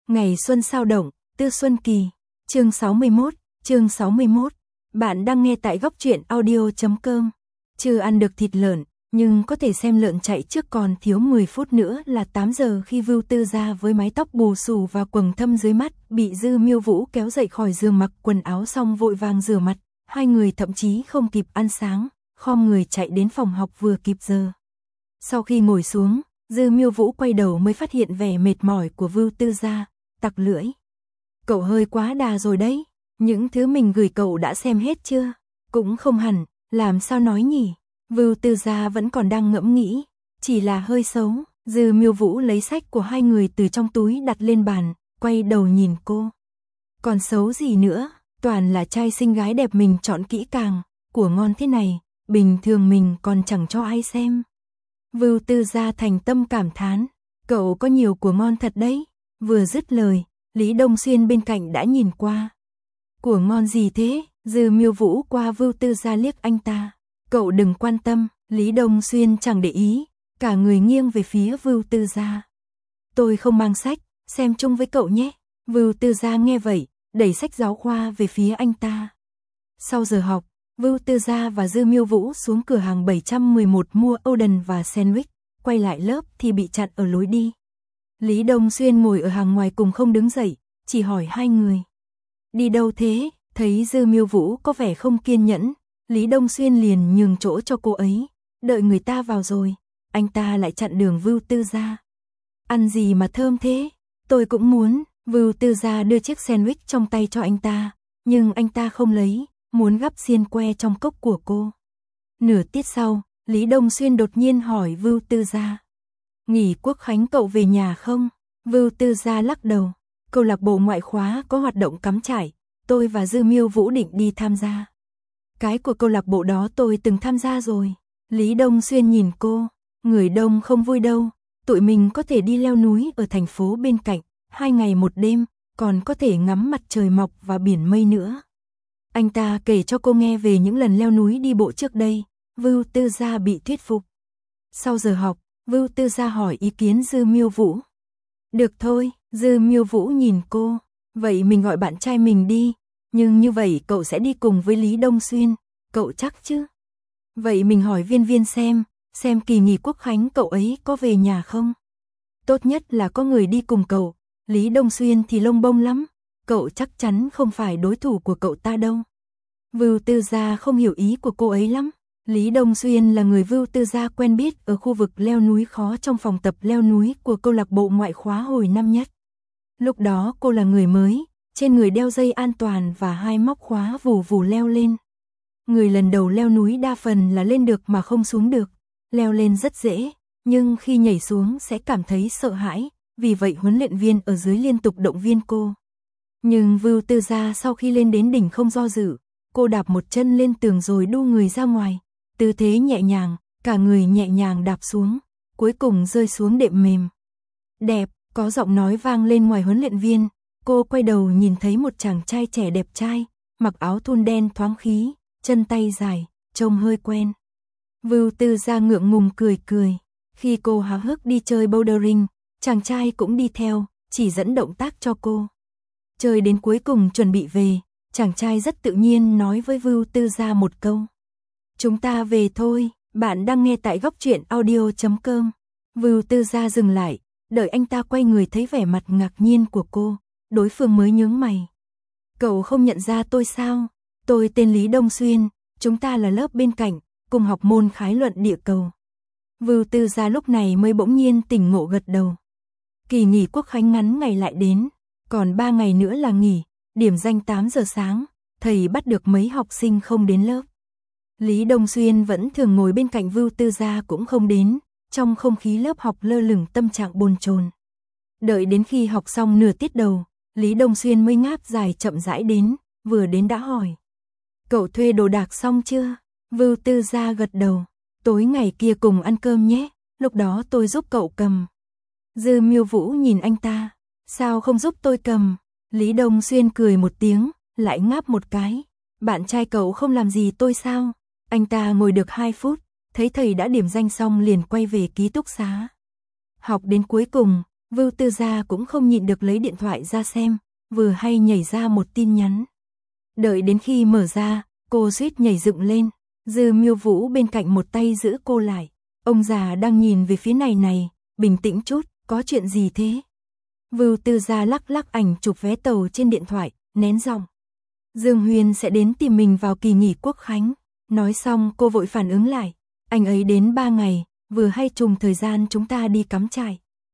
Ngày xuân sao động, Tư Xuân Kỳ, chương 61, bạn đang nghe tại góc truyện audio.com. Chưa ăn được thịt lợn, nhưng có thể xem lợn chạy trước, còn thiếu 10 phút nữa là 8 giờ khi Vưu Tư Gia với mái tóc bù xù và quầng thâm dưới mắt, bị Dư Miêu Vũ kéo dậy khỏi giường, mặc quần áo xong vội vàng rửa mặt, hai người thậm chí không kịp ăn sáng, khom người chạy đến phòng học vừa kịp giờ. Sau khi ngồi xuống, Dư Miêu Vũ quay đầu mới phát hiện vẻ mệt mỏi của Vưu Tư Gia, tặc lưỡi. Cậu hơi quá đà rồi đấy, những thứ mình gửi cậu đã xem hết chưa? Cũng không hẳn, làm sao nói nhỉ? Vưu Tư Gia vẫn còn đang ngẫm nghĩ, chỉ là hơi xấu. Dư Miêu Vũ lấy sách của hai người từ trong túi đặt lên bàn, quay đầu nhìn cô. Còn xấu gì nữa, toàn là trai xinh gái đẹp mình chọn kỹ càng, của ngon thế này, bình thường mình còn chẳng cho ai xem. Vưu Tư Gia thành tâm cảm thán, cậu có nhiều của ngon thật đấy. Vừa dứt lời, Lý Đông Xuyên bên cạnh đã nhìn qua. Của ngon gì thế? Dư Miêu Vũ qua Vưu Tư Gia liếc anh ta. Cậu đừng quan tâm. Lý Đông Xuyên chẳng để ý, cả người nghiêng về phía Vưu Tư Gia. Tôi không mang sách, xem chung với cậu nhé. Vưu Tư Gia nghe vậy, đẩy sách giáo khoa về phía anh ta. Sau giờ học, Vưu Tư Gia và Dư Miêu Vũ xuống cửa hàng 711 mua Oden và sandwich, quay lại lớp thì bị chặn ở lối đi. Lý Đông Xuyên ngồi ở hàng ngoài cùng không đứng dậy, chỉ hỏi hai người. Đi đâu thế? Thấy Dư Miêu Vũ có vẻ không kiên nhẫn, Lý Đông Xuyên liền nhường chỗ cho cô ấy. Đợi người ta vào rồi, anh ta lại chặn đường Vưu Tư Gia. Ăn gì mà thơm thế? Tôi cũng muốn. Vưu Tư Gia đưa chiếc sandwich trong tay cho anh ta, nhưng anh ta không lấy, muốn gắp xiên que trong cốc của cô. Nửa tiết sau, Lý Đông Xuyên đột nhiên hỏi Vưu Tư Gia. Nghỉ Quốc khánh cậu về nhà không? Vưu Tư Gia lắc đầu. Câu lạc bộ ngoại khóa có hoạt động cắm trại, tôi và Dư Miêu Vũ định đi tham gia. Cái của câu lạc bộ đó tôi từng tham gia rồi. Lý Đông Xuyên nhìn cô. Người đông không vui đâu, tụi mình có thể đi leo núi ở thành phố bên cạnh, 2 ngày 1 đêm, còn có thể ngắm mặt trời mọc và biển mây nữa. Anh ta kể cho cô nghe về những lần leo núi đi bộ trước đây. Vưu Tư Gia bị thuyết phục. Sau giờ học, Vưu Tư Gia hỏi ý kiến Dư Miêu Vũ. Được thôi, Dư Miêu Vũ nhìn cô. Vậy mình gọi bạn trai mình đi, nhưng như vậy cậu sẽ đi cùng với Lý Đông Xuyên, cậu chắc chứ? Vậy mình hỏi Viên Viên xem kỳ nghỉ Quốc khánh cậu ấy có về nhà không? Tốt nhất là có người đi cùng cậu, Lý Đông Xuyên thì lông bông lắm, cậu chắc chắn không phải đối thủ của cậu ta đâu. Vưu Tư Gia không hiểu ý của cô ấy lắm. Lý Đông Xuyên là người Vưu Tư Gia quen biết ở khu vực leo núi khó trong phòng tập leo núi của câu lạc bộ ngoại khóa hồi năm nhất. Lúc đó cô là người mới, trên người đeo dây an toàn và 2 móc khóa vù vù leo lên. Người lần đầu leo núi đa phần là lên được mà không xuống được, leo lên rất dễ, nhưng khi nhảy xuống sẽ cảm thấy sợ hãi, vì vậy huấn luyện viên ở dưới liên tục động viên cô. Nhưng Vưu Tư Gia sau khi lên đến đỉnh không do dự, cô đạp một chân lên tường rồi đu người ra ngoài. Tư thế nhẹ nhàng, cả người nhẹ nhàng đạp xuống, cuối cùng rơi xuống đệm mềm. Đẹp, có giọng nói vang lên ngoài huấn luyện viên, cô quay đầu nhìn thấy một chàng trai trẻ đẹp trai, mặc áo thun đen thoáng khí, chân tay dài, trông hơi quen. Vưu Tư Gia ngượng ngùng cười cười, khi cô háo hức đi chơi bouldering, chàng trai cũng đi theo, chỉ dẫn động tác cho cô. Chơi đến cuối cùng chuẩn bị về, chàng trai rất tự nhiên nói với Vưu Tư Gia một câu. Chúng ta về thôi, bạn đang nghe tại góc truyện audio.com. Vưu Tư Gia dừng lại, đợi anh ta quay người thấy vẻ mặt ngạc nhiên của cô, đối phương mới nhướng mày. Cậu không nhận ra tôi sao? Tôi tên Lý Đông Xuyên, chúng ta là lớp bên cạnh, cùng học môn khái luận địa cầu. Vưu Tư Gia lúc này mới bỗng nhiên tỉnh ngộ gật đầu. Kỳ nghỉ Quốc khánh ngắn ngày lại đến, còn 3 ngày nữa là nghỉ, điểm danh 8 giờ sáng, thầy bắt được mấy học sinh không đến lớp. Lý Đông Xuyên vẫn thường ngồi bên cạnh Vưu Tư Gia cũng không đến, trong không khí lớp học lơ lửng tâm trạng bồn chồn. Đợi đến khi học xong nửa tiết đầu, Lý Đông Xuyên mới ngáp dài chậm rãi đến, vừa đến đã hỏi. Cậu thuê đồ đạc xong chưa? Vưu Tư Gia gật đầu. Tối ngày kia cùng ăn cơm nhé, lúc đó tôi giúp cậu cầm. Dư Miêu Vũ nhìn anh ta. Sao không giúp tôi cầm? Lý Đông Xuyên cười một tiếng, lại ngáp một cái. Bạn trai cậu không làm gì tôi sao? Anh ta ngồi được 2 phút, thấy thầy đã điểm danh xong liền quay về ký túc xá. Học đến cuối cùng, Vưu Tư Gia cũng không nhịn được lấy điện thoại ra xem, vừa hay nhảy ra một tin nhắn. Đợi đến khi mở ra, cô suýt nhảy dựng lên, Dư Miêu Vũ bên cạnh một tay giữ cô lại. Ông già đang nhìn về phía này, bình tĩnh chút, có chuyện gì thế? Vưu Tư Gia lắc lắc ảnh chụp vé tàu trên điện thoại, nén giọng. Dương Huyên sẽ đến tìm mình vào kỳ nghỉ Quốc khánh. Nói xong cô vội phản ứng lại, anh ấy đến 3 ngày, vừa hay trùng thời gian chúng ta đi cắm trại.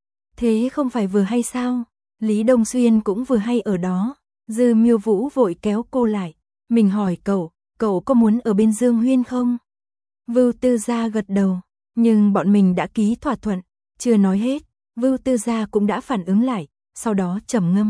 Thế không phải vừa hay sao? Lý Đông Xuyên cũng vừa hay ở đó. Dư Miêu Vũ vội kéo cô lại. Mình hỏi cậu có muốn ở bên Dương Huyên không? Vưu Tư Gia gật đầu, nhưng bọn mình đã ký thỏa thuận. Chưa nói hết, Vưu Tư Gia cũng đã phản ứng lại, sau đó trầm ngâm.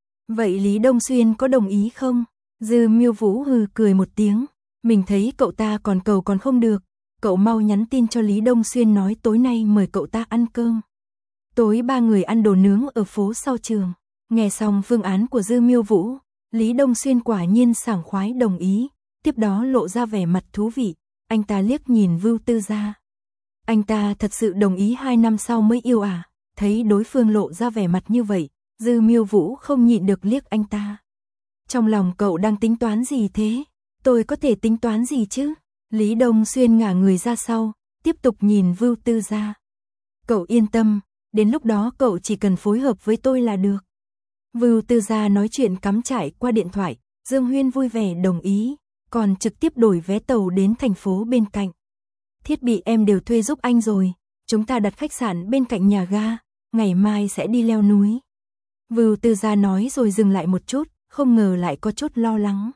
Vậy Lý Đông Xuyên có đồng ý không? Dư Miêu Vũ hừ cười một tiếng. Mình thấy cậu ta còn cầu còn không được. Cậu mau nhắn tin cho Lý Đông Xuyên nói tối nay mời cậu ta ăn cơm. Tối 3 người ăn đồ nướng ở phố sau trường. Nghe xong phương án của Dư Miêu Vũ, Lý Đông Xuyên quả nhiên sảng khoái đồng ý. Tiếp đó lộ ra vẻ mặt thú vị. Anh ta liếc nhìn Vưu Tư Gia. Anh ta thật sự đồng ý 2 năm sau mới yêu à? Thấy đối phương lộ ra vẻ mặt như vậy, Dư Miêu Vũ không nhịn được liếc anh ta. Trong lòng cậu đang tính toán gì thế? Tôi có thể tính toán gì chứ? Lý Đông Xuyên ngả người ra sau, tiếp tục nhìn Vưu Tư Gia. Cậu yên tâm, đến lúc đó cậu chỉ cần phối hợp với tôi là được. Vưu Tư Gia nói chuyện cắm trại qua điện thoại, Dương Huyên vui vẻ đồng ý, còn trực tiếp đổi vé tàu đến thành phố bên cạnh. Thiết bị em đều thuê giúp anh rồi, chúng ta đặt khách sạn bên cạnh nhà ga, ngày mai sẽ đi leo núi. Vưu Tư Gia nói rồi dừng lại một chút, không ngờ lại có chút lo lắng.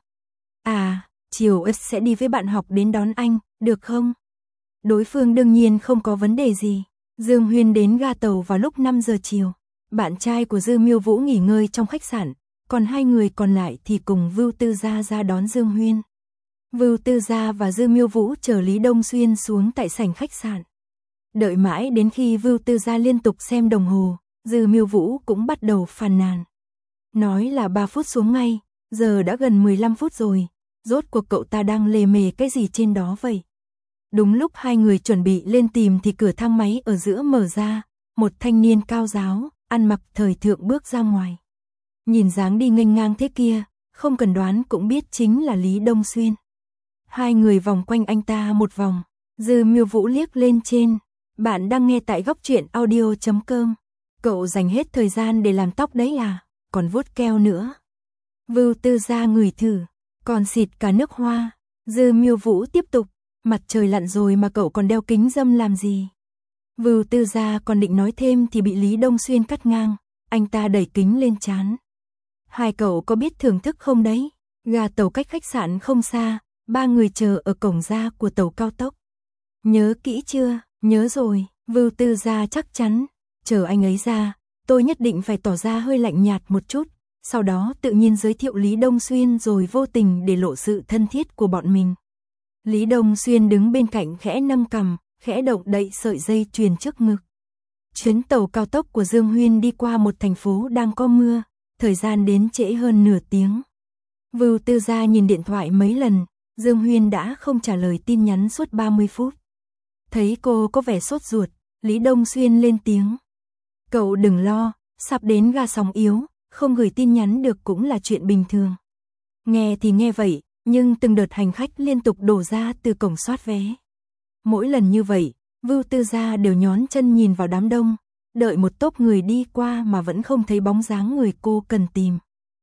À, chiều sẽ đi với bạn học đến đón anh, được không? Đối phương đương nhiên không có vấn đề gì. Dương Huyên đến ga tàu vào lúc 5 giờ chiều. Bạn trai của Dư Miêu Vũ nghỉ ngơi trong khách sạn, còn 2 người còn lại thì cùng Vưu Tư Gia ra đón Dương Huyên. Vưu Tư Gia và Dư Miêu Vũ chờ Lý Đông Xuyên xuống tại sảnh khách sạn. Đợi mãi đến khi Vưu Tư Gia liên tục xem đồng hồ, Dư Miêu Vũ cũng bắt đầu phàn nàn. Nói là 3 phút xuống ngay, giờ đã gần 15 phút rồi, rốt cuộc cậu ta đang lề mề cái gì trên đó vậy? Đúng lúc 2 người chuẩn bị lên tìm thì cửa thang máy ở giữa mở ra, một thanh niên cao ráo, ăn mặc thời thượng bước ra ngoài. Nhìn dáng đi nghênh ngang thế kia, không cần đoán cũng biết chính là Lý Đông Xuyên. 2 người vòng quanh anh ta một vòng, Dư Miêu Vũ liếc lên trên. Bạn đang nghe tại góc truyện audio.com. Cậu dành hết thời gian để làm tóc đấy à, còn vuốt keo nữa. Vưu Tư Gia ngửi thử, còn xịt cả nước hoa. Dư Miêu Vũ tiếp tục, mặt trời lặn rồi mà cậu còn đeo kính râm làm gì? Vưu Tư Gia còn định nói thêm thì bị Lý Đông Xuyên cắt ngang, anh ta đẩy kính lên trán. 2 cậu có biết thưởng thức không đấy? Ga tàu cách khách sạn không xa, 3 người chờ ở cổng ra của tàu cao tốc. Nhớ kỹ chưa? Nhớ rồi, Vưu Tư Gia chắc chắn. Chờ anh ấy ra, tôi nhất định phải tỏ ra hơi lạnh nhạt một chút, sau đó tự nhiên giới thiệu Lý Đông Xuyên rồi vô tình để lộ sự thân thiết của bọn mình. Lý Đông Xuyên đứng bên cạnh khẽ nâng cằm, khẽ động đậy sợi dây chuyền trước ngực. Chuyến tàu cao tốc của Dương Huyên đi qua một thành phố đang có mưa, thời gian đến trễ hơn nửa tiếng. Vưu Tư Gia nhìn điện thoại mấy lần, Dương Huyên đã không trả lời tin nhắn suốt 30 phút. Thấy cô có vẻ sốt ruột, Lý Đông Xuyên lên tiếng. Cậu đừng lo, sắp đến ga sóng yếu, không gửi tin nhắn được cũng là chuyện bình thường. Nghe thì nghe vậy, nhưng từng đợt hành khách liên tục đổ ra từ cổng soát vé. Mỗi lần như vậy, Vưu Tư Gia đều nhón chân nhìn vào đám đông, đợi một tốp người đi qua mà vẫn không thấy bóng dáng người cô cần tìm.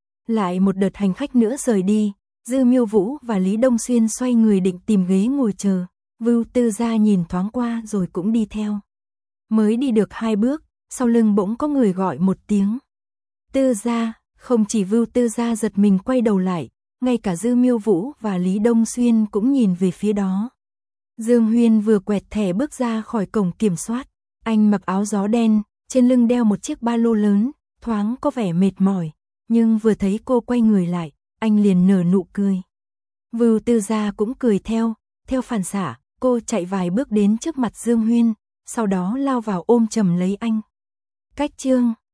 Lại một đợt hành khách nữa rời đi, Dư Miêu Vũ và Lý Đông Xuyên xoay người định tìm ghế ngồi chờ. Vưu Tư Gia nhìn thoáng qua rồi cũng đi theo. Mới đi được 2 bước, sau lưng bỗng có người gọi một tiếng. Tư Gia, không chỉ Vưu Tư Gia giật mình quay đầu lại, ngay cả Dư Miêu Vũ và Lý Đông Xuyên cũng nhìn về phía đó. Dương Huyên vừa quẹt thẻ bước ra khỏi cổng kiểm soát. Anh mặc áo gió đen, trên lưng đeo một chiếc ba lô lớn, thoáng có vẻ mệt mỏi. Nhưng vừa thấy cô quay người lại, anh liền nở nụ cười. Vưu Tư Gia cũng cười theo phản xạ, cô chạy vài bước đến trước mặt Dương Huyên, sau đó lao vào ôm chầm lấy anh. Cách chương